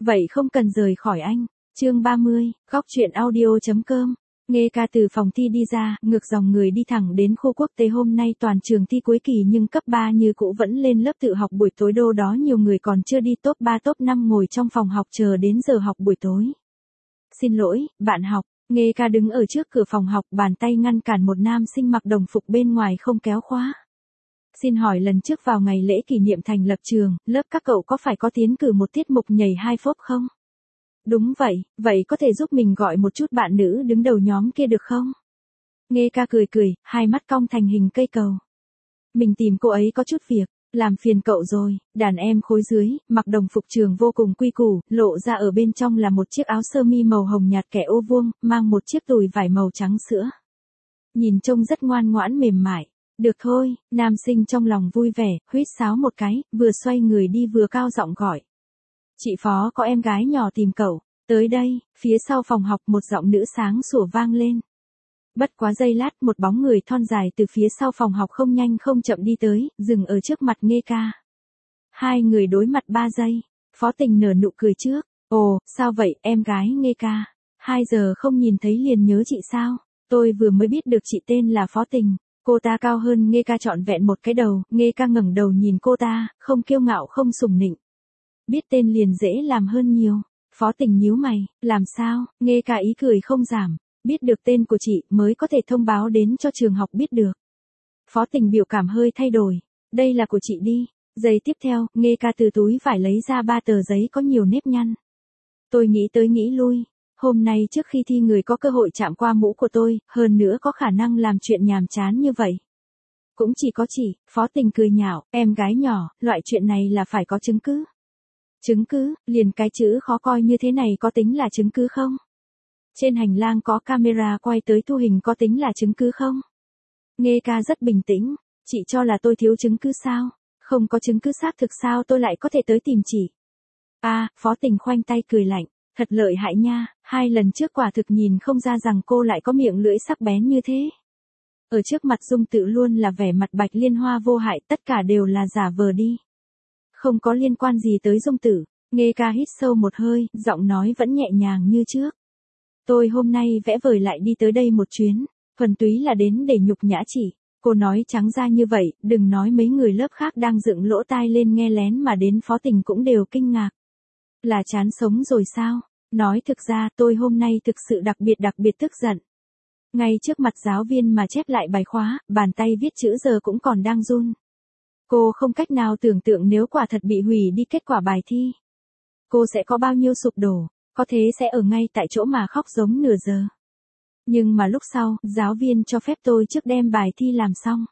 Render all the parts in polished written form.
Vậy không cần rời khỏi anh. Chương 30, góc truyện audio.com. Nghe ca từ phòng thi đi ra, ngược dòng người đi thẳng đến khu quốc tế. Hôm nay toàn trường thi cuối kỳ nhưng cấp 3 như cũ vẫn lên lớp tự học buổi tối. Đô đó nhiều người còn chưa đi top 3 top 5 ngồi trong phòng học chờ đến giờ học buổi tối. Xin lỗi, bạn học. Nghe ca đứng ở trước cửa phòng học, bàn tay ngăn cản một nam sinh mặc đồng phục bên ngoài không kéo khóa. Xin hỏi lần trước vào ngày lễ kỷ niệm thành lập trường, lớp các cậu có phải có tiến cử một tiết mục nhảy hai phốp không? Đúng vậy, vậy có thể giúp mình gọi một chút bạn nữ đứng đầu nhóm kia được không? Nghe ca cười, hai mắt cong thành hình cây cầu. Mình tìm cô ấy có chút việc, làm phiền cậu rồi. Đàn em khối dưới, mặc đồng phục trường vô cùng quy củ, lộ ra ở bên trong là một chiếc áo sơ mi màu hồng nhạt kẻ ô vuông, mang một chiếc đùi vải màu trắng sữa. Nhìn trông rất ngoan ngoãn mềm mại. Được thôi, nam sinh trong lòng vui vẻ, huýt sáo một cái, vừa xoay người đi vừa cao giọng gọi. Chị Phó có em gái nhỏ tìm cậu, tới đây. Phía sau phòng học một giọng nữ sáng sủa vang lên. Bất quá giây lát, một bóng người thon dài từ phía sau phòng học không nhanh không chậm đi tới, dừng ở trước mặt Nghe ca. Hai người đối mặt 3 giây, Phó Tình nở nụ cười trước. Ồ, sao vậy, em gái Nghe ca? 2 giờ không nhìn thấy liền nhớ chị sao? Tôi vừa mới biết được chị tên là Phó Tình. Cô ta cao hơn Nghe ca trọn vẹn một cái đầu. Nghe ca ngẩng đầu nhìn cô ta, không kiêu ngạo không sủng nịnh. Biết tên liền dễ làm hơn nhiều. Phó Tình nhíu mày, làm sao? Nghe ca ý cười không giảm. Biết được tên của chị mới có thể thông báo đến cho trường học biết được. Phó Tình biểu cảm hơi thay đổi. Đây là của chị đi. Giây tiếp theo, Nghe ca từ túi vải lấy ra 3 tờ giấy có nhiều nếp nhăn. Tôi nghĩ tới nghĩ lui. Hôm nay trước khi thi người có cơ hội chạm qua mũ của tôi, hơn nữa có khả năng làm chuyện nhàm chán như vậy. Cũng chỉ có chị. Phó Tình cười nhạo, em gái nhỏ, loại chuyện này là phải có chứng cứ. Chứng cứ, liền cái chữ khó coi như thế này có tính là chứng cứ không? Trên hành lang có camera quay tới thu hình có tính là chứng cứ không? Nghe ca rất bình tĩnh, chị cho là tôi thiếu chứng cứ sao? Không có chứng cứ xác thực sao tôi lại có thể tới tìm chị? Phó Tình khoanh tay cười lạnh, thật lợi hại nha, 2 lần trước quả thực nhìn không ra rằng cô lại có miệng lưỡi sắc bén như thế. Ở trước mặt Dung Tự luôn là vẻ mặt Bạch Liên Hoa vô hại, tất cả đều là giả vờ đi. Không có liên quan gì tới Dung Tử. Nghe ca hít sâu một hơi, giọng nói vẫn nhẹ nhàng như trước. Tôi hôm nay vẽ vời lại đi tới đây một chuyến, thuần túy là đến để nhục nhã chị. Cô nói trắng ra như vậy, đừng nói mấy người lớp khác đang dựng lỗ tai lên nghe lén mà đến Phó Tình cũng đều kinh ngạc. Là chán sống rồi sao? Nói thực ra tôi hôm nay thực sự đặc biệt tức giận. Ngay trước mặt giáo viên mà chép lại bài khóa, bàn tay viết chữ giờ cũng còn đang run. Cô không cách nào tưởng tượng nếu quả thật bị hủy đi kết quả bài thi. Cô sẽ có bao nhiêu sụp đổ, có thế sẽ ở ngay tại chỗ mà khóc giống nửa giờ. Nhưng mà lúc sau, giáo viên cho phép tôi trước đem bài thi làm xong.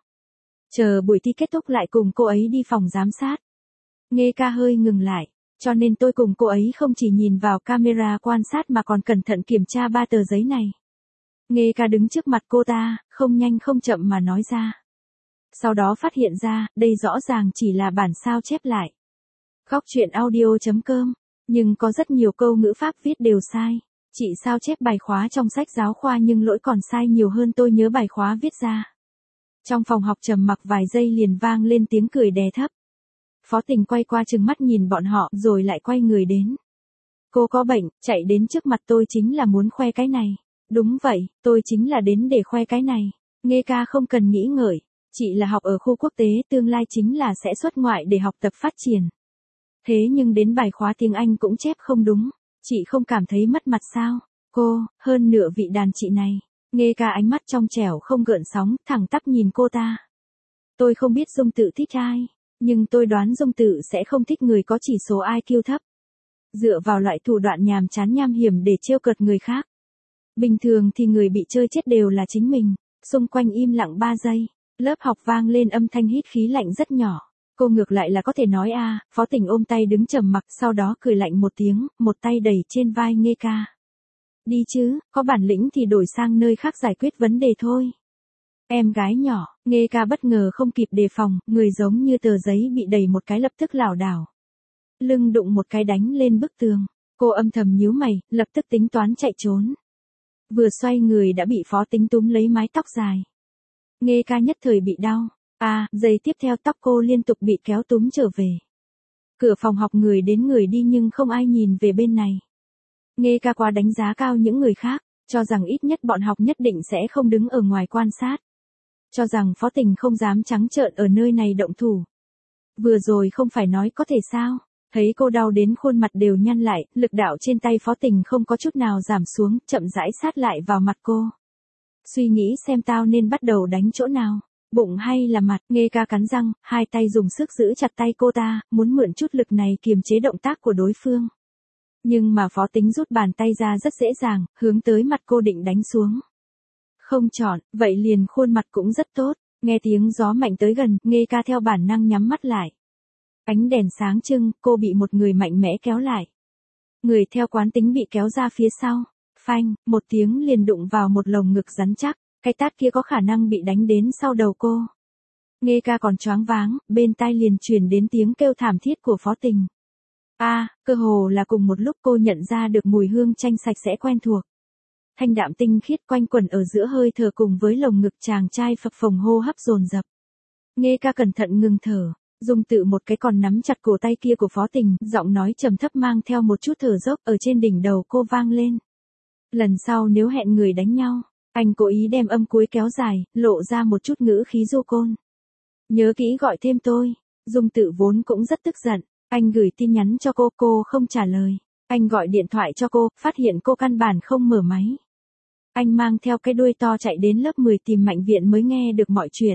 Chờ buổi thi kết thúc lại cùng cô ấy đi phòng giám sát. Nghe ca hơi ngừng lại, cho nên tôi cùng cô ấy không chỉ nhìn vào camera quan sát mà còn cẩn thận kiểm tra 3 tờ giấy này. Nghe ca đứng trước mặt cô ta, không nhanh không chậm mà nói ra. Sau đó phát hiện ra, đây rõ ràng chỉ là bản sao chép lại. Góc truyện audio.com, nhưng có rất nhiều câu ngữ pháp viết đều sai. Chị sao chép bài khóa trong sách giáo khoa nhưng lỗi còn sai nhiều hơn tôi nhớ bài khóa viết ra. Trong phòng học trầm mặc vài giây liền vang lên tiếng cười đè thấp. Phó Tình quay qua trừng mắt nhìn bọn họ rồi lại quay người đến. Cô có bệnh, chạy đến trước mặt tôi chính là muốn khoe cái này. Đúng vậy, tôi chính là đến để khoe cái này. Nghe ca không cần nghĩ ngợi. Chị là học ở khu quốc tế, tương lai chính là sẽ xuất ngoại để học tập phát triển. Thế nhưng đến bài khóa tiếng Anh cũng chép không đúng. Chị không cảm thấy mất mặt sao? Cô, hơn nửa vị đàn chị này. Nghe ca ánh mắt trong trẻo không gợn sóng, thẳng tắp nhìn cô ta. Tôi không biết Dung Tự thích ai, nhưng tôi đoán Dung Tự sẽ không thích người có chỉ số IQ thấp. Dựa vào loại thủ đoạn nhàm chán nham hiểm để trêu cợt người khác. Bình thường thì người bị chơi chết đều là chính mình. Xung quanh im lặng 3 giây. Lớp học vang lên âm thanh hít khí lạnh rất nhỏ. Cô ngược lại là có thể nói Phó Tình ôm tay đứng trầm mặc sau đó cười lạnh một tiếng, một tay đẩy trên vai Nghe ca. Đi chứ, có bản lĩnh thì đổi sang nơi khác giải quyết vấn đề thôi. Em gái nhỏ, Nghe ca bất ngờ không kịp đề phòng, người giống như tờ giấy bị đẩy một cái lập tức lảo đảo. Lưng đụng một cái đánh lên bức tường. Cô âm thầm nhíu mày, lập tức tính toán chạy trốn. Vừa xoay người đã bị Phó Tình túm lấy mái tóc dài. Nghe ca nhất thời bị đau. Giây tiếp theo tóc cô liên tục bị kéo túm trở về. Cửa phòng học người đến người đi nhưng không ai nhìn về bên này. Nghe ca quá đánh giá cao những người khác, cho rằng ít nhất bọn học nhất định sẽ không đứng ở ngoài quan sát. Cho rằng Phó Tình không dám trắng trợn ở nơi này động thủ. Vừa rồi không phải nói có thể sao? Thấy cô đau đến khuôn mặt đều nhăn lại, lực đạo trên tay Phó Tình không có chút nào giảm xuống, chậm rãi sát lại vào mặt cô. Suy nghĩ xem tao nên bắt đầu đánh chỗ nào, bụng hay là mặt. Nghe ca cắn răng, hai tay dùng sức giữ chặt tay cô ta, muốn mượn chút lực này kiềm chế động tác của đối phương. Nhưng mà Phó Tính rút bàn tay ra rất dễ dàng, hướng tới mặt cô định đánh xuống. Không chọn, vậy liền khuôn mặt cũng rất tốt. Nghe tiếng gió mạnh tới gần, Nghe ca theo bản năng nhắm mắt lại. Ánh đèn sáng trưng, cô bị một người mạnh mẽ kéo lại. Người theo quán tính bị kéo ra phía sau. Phanh, một tiếng liền đụng vào một lồng ngực rắn chắc. Cái tát kia có khả năng bị đánh đến sau đầu cô. Nghe ca còn choáng váng, bên tai liền truyền đến tiếng kêu thảm thiết của Phó Tình. Cơ hồ là cùng một lúc cô nhận ra được mùi hương chanh sạch sẽ quen thuộc. Thanh đạm tinh khiết quanh quẩn ở giữa hơi thở cùng với lồng ngực chàng trai phập phồng hô hấp dồn dập. Nghe ca cẩn thận ngừng thở, dùng tự một cái còn nắm chặt cổ tay kia của Phó Tình, giọng nói trầm thấp mang theo một chút thở dốc ở trên đỉnh đầu cô vang lên. Lần sau nếu hẹn người đánh nhau, anh cố ý đem âm cuối kéo dài, lộ ra một chút ngữ khí du côn. Nhớ kỹ gọi thêm tôi. Dung Tự vốn cũng rất tức giận, anh gửi tin nhắn cho cô không trả lời. Anh gọi điện thoại cho cô, phát hiện cô căn bản không mở máy. Anh mang theo cái đuôi to chạy đến lớp 10 tìm Mạnh Viện mới nghe được mọi chuyện.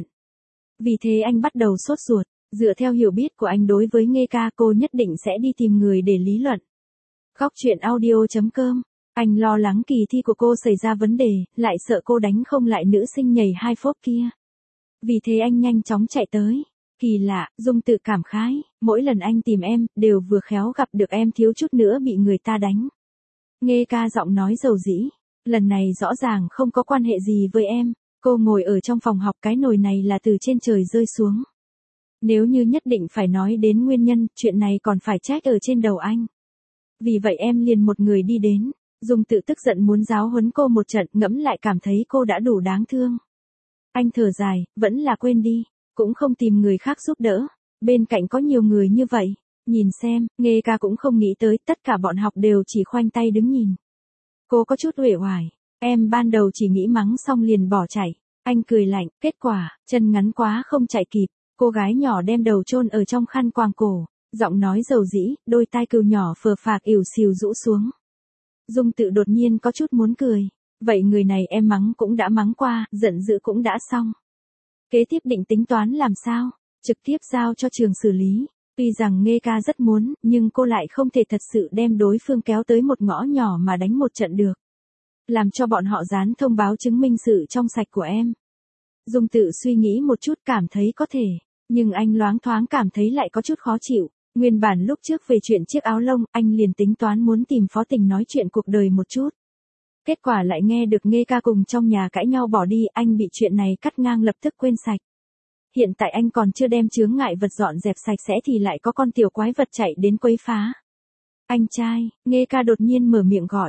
Vì thế anh bắt đầu sốt ruột, dựa theo hiểu biết của anh đối với Nghe ca cô nhất định sẽ đi tìm người để lý luận. Góc truyện audio.com. Anh lo lắng kỳ thi của cô xảy ra vấn đề, lại sợ cô đánh không lại nữ sinh nhảy 2 phốp kia. Vì thế anh nhanh chóng chạy tới. Kỳ lạ, Dung Tự cảm khái, mỗi lần anh tìm em, đều vừa khéo gặp được em thiếu chút nữa bị người ta đánh. Nghe ca giọng nói dầu dĩ, lần này rõ ràng không có quan hệ gì với em, cô ngồi ở trong phòng học cái nồi này là từ trên trời rơi xuống. Nếu như nhất định phải nói đến nguyên nhân, chuyện này còn phải trách ở trên đầu anh. Vì vậy em liền một người đi đến, Dung Tự tức giận muốn giáo huấn cô một trận, ngẫm lại cảm thấy cô đã đủ đáng thương. Anh thở dài, vẫn là quên đi. Cũng không tìm người khác giúp đỡ. Bên cạnh có nhiều người như vậy. Nhìn xem, Nghe ca cũng không nghĩ tới tất cả bọn học đều chỉ khoanh tay đứng nhìn. Cô có chút uể oải. Em ban đầu chỉ nghĩ mắng xong liền bỏ chạy. Anh cười lạnh, kết quả, chân ngắn quá không chạy kịp. Cô gái nhỏ đem đầu chôn ở trong khăn quàng cổ. Giọng nói dầu dĩ, đôi tai cừu nhỏ phờ phạc ỉu xìu rũ xuống. Dung Tự đột nhiên có chút muốn cười. Vậy người này em mắng cũng đã mắng qua, giận dữ cũng đã xong. Kế tiếp định tính toán làm sao? Trực tiếp giao cho trường xử lý. Tuy rằng Nghe ca rất muốn, nhưng cô lại không thể thật sự đem đối phương kéo tới một ngõ nhỏ mà đánh một trận được. Làm cho bọn họ dán thông báo chứng minh sự trong sạch của em. Dung Tự suy nghĩ một chút cảm thấy có thể, nhưng anh loáng thoáng cảm thấy lại có chút khó chịu. Nguyên bản lúc trước về chuyện chiếc áo lông, anh liền tính toán muốn tìm Phó Tình nói chuyện cuộc đời một chút. Kết quả lại nghe được Nghe ca cùng trong nhà cãi nhau bỏ đi, anh bị chuyện này cắt ngang lập tức quên sạch. Hiện tại anh còn chưa đem chướng ngại vật dọn dẹp sạch sẽ thì lại có con tiểu quái vật chạy đến quấy phá. Anh trai, Nghe ca đột nhiên mở miệng gọi.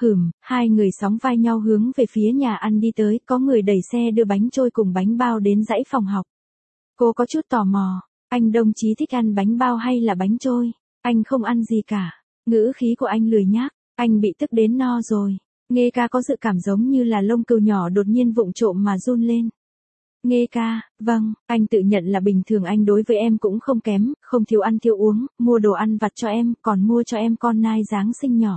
Hai người sóng vai nhau hướng về phía nhà ăn đi tới, có người đẩy xe đưa bánh trôi cùng bánh bao đến dãy phòng học. Cô có chút tò mò, anh đồng chí thích ăn bánh bao hay là bánh trôi? Anh không ăn gì cả. Ngữ khí của anh lười nhác, anh bị tức đến no rồi. Nghe ca có dự cảm giống như là lông cừu nhỏ đột nhiên vụng trộm mà run lên. Nghe ca, vâng, anh tự nhận là bình thường anh đối với em cũng không kém, không thiếu ăn thiếu uống, mua đồ ăn vặt cho em, còn mua cho em con nai Giáng sinh nhỏ.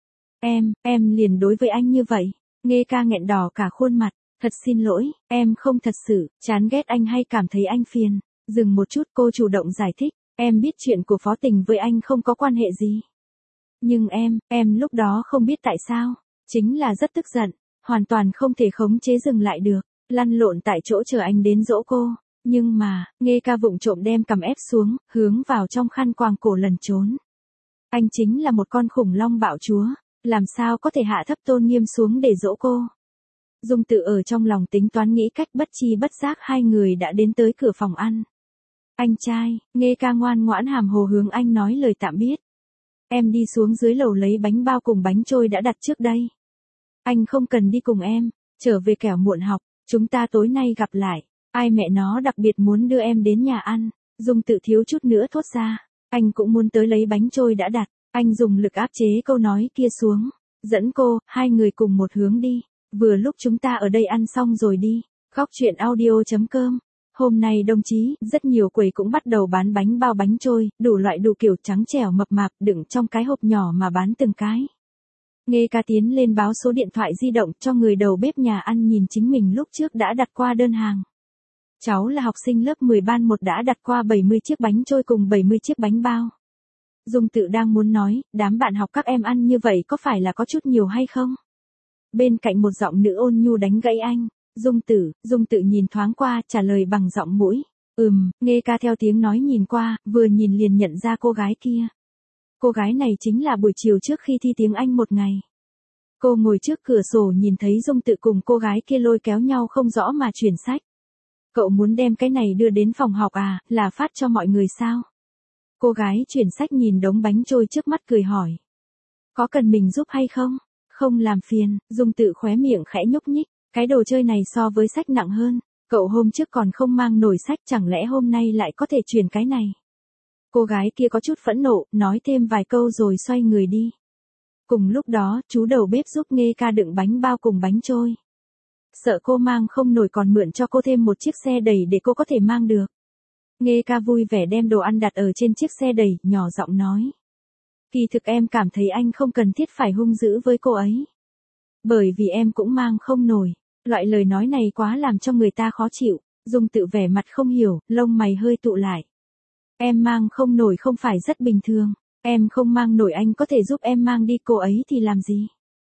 Em liền đối với anh như vậy. Nghe ca nghẹn đỏ cả khuôn mặt, thật xin lỗi, em không thật sự, chán ghét anh hay cảm thấy anh phiền. Dừng một chút cô chủ động giải thích, em biết chuyện của Phó Tình với anh không có quan hệ gì. Nhưng em lúc đó không biết tại sao. Chính là rất tức giận, hoàn toàn không thể khống chế dừng lại được, lăn lộn tại chỗ chờ anh đến dỗ cô. Nhưng mà, Nghe ca vụng trộm đem cầm ép xuống, hướng vào trong khăn quàng cổ lẩn trốn. Anh chính là một con khủng long bạo chúa, làm sao có thể hạ thấp tôn nghiêm xuống để dỗ cô. Dung Tự ở trong lòng tính toán nghĩ cách bất chi bất giác hai người đã đến tới cửa phòng ăn. Anh trai, Nghe ca ngoan ngoãn hàm hồ hướng anh nói lời tạm biệt. Em đi xuống dưới lầu lấy bánh bao cùng bánh trôi đã đặt trước đây. Anh không cần đi cùng em, trở về kẻo muộn học, chúng ta tối nay gặp lại. Ai mẹ nó đặc biệt muốn đưa em đến nhà ăn, Dung Tự thiếu chút nữa thốt ra. Anh cũng muốn tới lấy bánh trôi đã đặt. Anh dùng lực áp chế câu nói kia xuống. Dẫn cô, hai người cùng một hướng đi. Vừa lúc chúng ta ở đây ăn xong rồi đi. Góc chuyện audio.com. Hôm nay đồng chí, rất nhiều quầy cũng bắt đầu bán bánh bao bánh trôi, đủ loại đủ kiểu trắng trẻo mập mạp đựng trong cái hộp nhỏ mà bán từng cái. Nghe ca tiến lên báo số điện thoại di động cho người đầu bếp nhà ăn nhìn chính mình lúc trước đã đặt qua đơn hàng. Cháu là học sinh lớp 10 ban 1 đã đặt qua 70 chiếc bánh trôi cùng 70 chiếc bánh bao. Dung Tự đang muốn nói, đám bạn học các em ăn như vậy có phải là có chút nhiều hay không? Bên cạnh một giọng nữ ôn nhu đánh gãy anh. Dung Tự nhìn thoáng qua, trả lời bằng giọng mũi. Nghe ca theo tiếng nói nhìn qua, vừa nhìn liền nhận ra cô gái kia. Cô gái này chính là buổi chiều trước khi thi tiếng Anh một ngày. Cô ngồi trước cửa sổ nhìn thấy Dung Tự cùng cô gái kia lôi kéo nhau không rõ mà chuyển sách. Cậu muốn đem cái này đưa đến phòng học à, là phát cho mọi người sao? Cô gái chuyển sách nhìn đống bánh trôi trước mắt cười hỏi. Có cần mình giúp hay không? Không làm phiền, Dung Tự khóe miệng khẽ nhúc nhích. Cái đồ chơi này so với sách nặng hơn. Cậu hôm trước còn không mang nổi sách, chẳng lẽ hôm nay lại có thể chuyển cái này? Cô gái kia có chút phẫn nộ, nói thêm vài câu rồi xoay người đi. Cùng lúc đó, chú đầu bếp giúp Nghe ca đựng bánh bao cùng bánh trôi. Sợ cô mang không nổi còn mượn cho cô thêm một chiếc xe đẩy để cô có thể mang được. Nghe ca vui vẻ đem đồ ăn đặt ở trên chiếc xe đẩy, nhỏ giọng nói. Kỳ thực em cảm thấy anh không cần thiết phải hung dữ với cô ấy. Bởi vì em cũng mang không nổi. Loại lời nói này quá làm cho người ta khó chịu. Dung Tự vẻ mặt không hiểu, lông mày hơi tụ lại. Em mang không nổi không phải rất bình thường. Em không mang nổi anh có thể giúp em mang đi, cô ấy thì làm gì?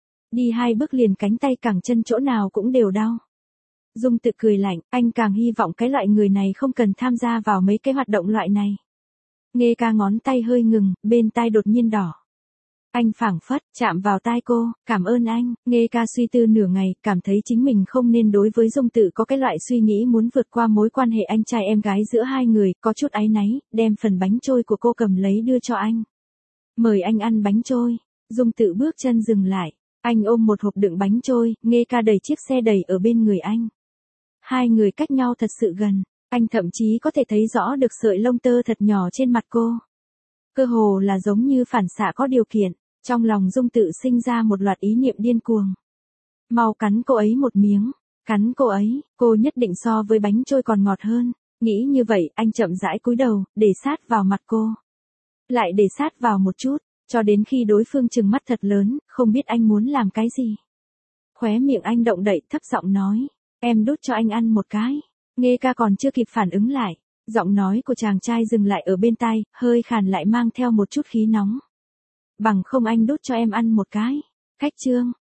Đi 2 bước liền cánh tay cẳng chân chỗ nào cũng đều đau. Dung Tự cười lạnh, anh càng hy vọng cái loại người này không cần tham gia vào mấy cái hoạt động loại này. Nghe ca ngón tay hơi ngừng, bên tai đột nhiên đỏ. Anh phảng phất, chạm vào tai cô, cảm ơn anh. Nghe ca suy tư nửa ngày, cảm thấy chính mình không nên đối với Dung Tự có cái loại suy nghĩ muốn vượt qua mối quan hệ anh trai em gái giữa hai người, có chút áy náy, đem phần bánh trôi của cô cầm lấy đưa cho anh. Mời anh ăn bánh trôi. Dung Tự bước chân dừng lại. Anh ôm một hộp đựng bánh trôi, Nghe ca đẩy chiếc xe đẩy ở bên người anh. Hai người cách nhau thật sự gần, anh thậm chí có thể thấy rõ được sợi lông tơ thật nhỏ trên mặt cô. Cơ hồ là giống như phản xạ có điều kiện, trong lòng Dung Tự sinh ra một loạt ý niệm điên cuồng. Mau cắn cô ấy một miếng, cắn cô ấy, cô nhất định so với bánh trôi còn ngọt hơn. Nghĩ như vậy, anh chậm rãi cúi đầu, để sát vào mặt cô. Lại để sát vào một chút, cho đến khi đối phương trừng mắt thật lớn, không biết anh muốn làm cái gì. Khóe miệng anh động đậy, thấp giọng nói, em đút cho anh ăn một cái. Nghe ca còn chưa kịp phản ứng lại, giọng nói của chàng trai dừng lại ở bên tai, hơi khàn lại mang theo một chút khí nóng. Bằng không anh đút cho em ăn một cái. Khách trương,